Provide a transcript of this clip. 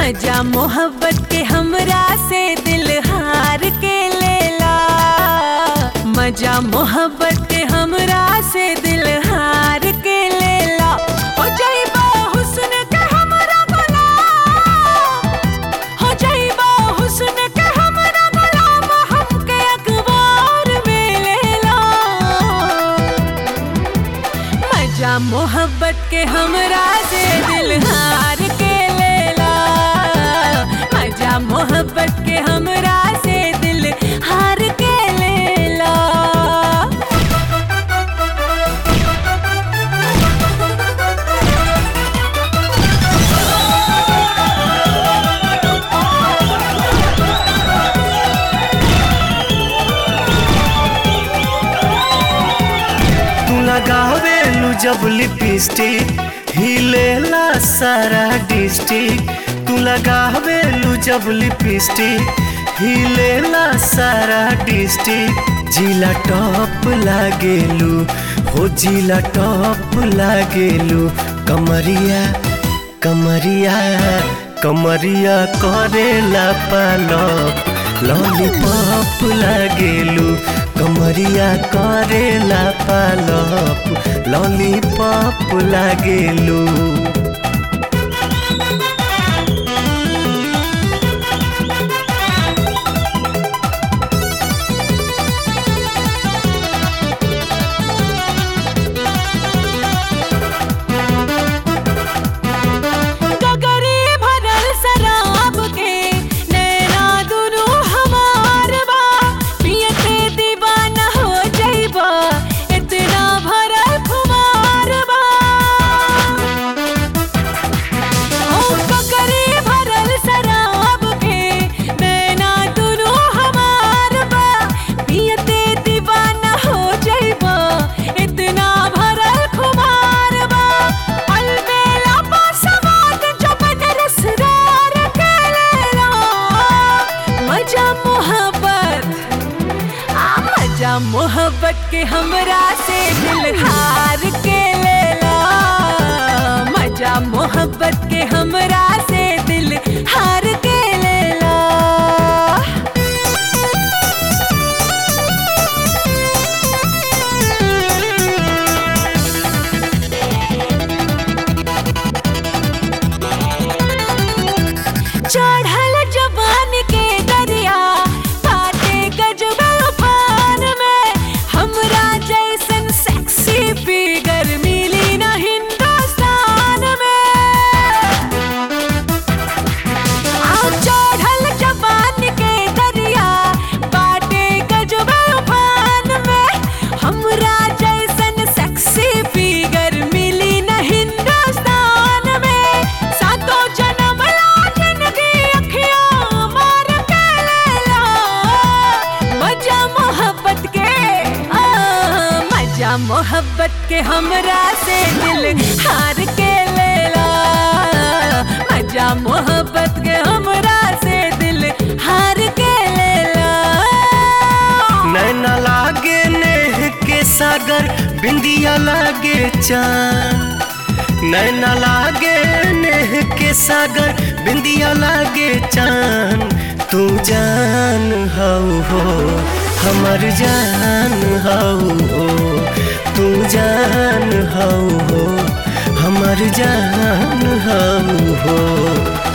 मजा मोहब्बत के हमरा से दिल हार के लेला। मजा मोहब्बत के हमरा से दिल हार के लेला। हो जाइबा हुस्न के हमरा गुलाम, हो जाइबा हुस्न के हमरा गुलाम, हमके अखबार में लेला। मजा मोहब्बत के हमरा से दिल हार के लेला। मजा मोहब्बत के हमरा से दिल हार के लेला। तू लगावेलू जब लिपस्टिक हिलेला सारा डिस्ट्रिक्ट। तू लगावेलू जब लिपस्टिक हिलेला सारा डिस्ट्रिक्ट। जिला टॉप लागेलू हो जिला टॉप लागेलू। कमरिया कमरिया कमरिया करेला पालक लॉलीपॉप लागेलू। कमरिया करेला पालक लॉलीपॉप लागेलू। मोहब्बत के हमरा से दिल हार के लेला। मजा मोहब्बत के हमरा से दिल हार के लेला। चढ़ल जवान के दरिया काटे गजब उफान में, हमरा जैसन सेक्सी फिगर मिली ना हिंदुस्तान में। चढ़ल जवान के दरिया काटे गजब उफान में, हमरा जैसन सेक्सी फिगर मिली ना हिंदुस्तान में। सातों जन्म मोहब्बत के हमरा से दिल हार के लेला। मजा मोहब्बत के हमरा से दिल हार के लेला। नैना लागे नेह के सागर बिंदिया लागे चांद। नैना लागे नेह के सागर बिंदिया लागे चांद। तू जान हऊ हो हमर जान हऊ हो। तू जान हऊ हो हमर जान हऊ हो।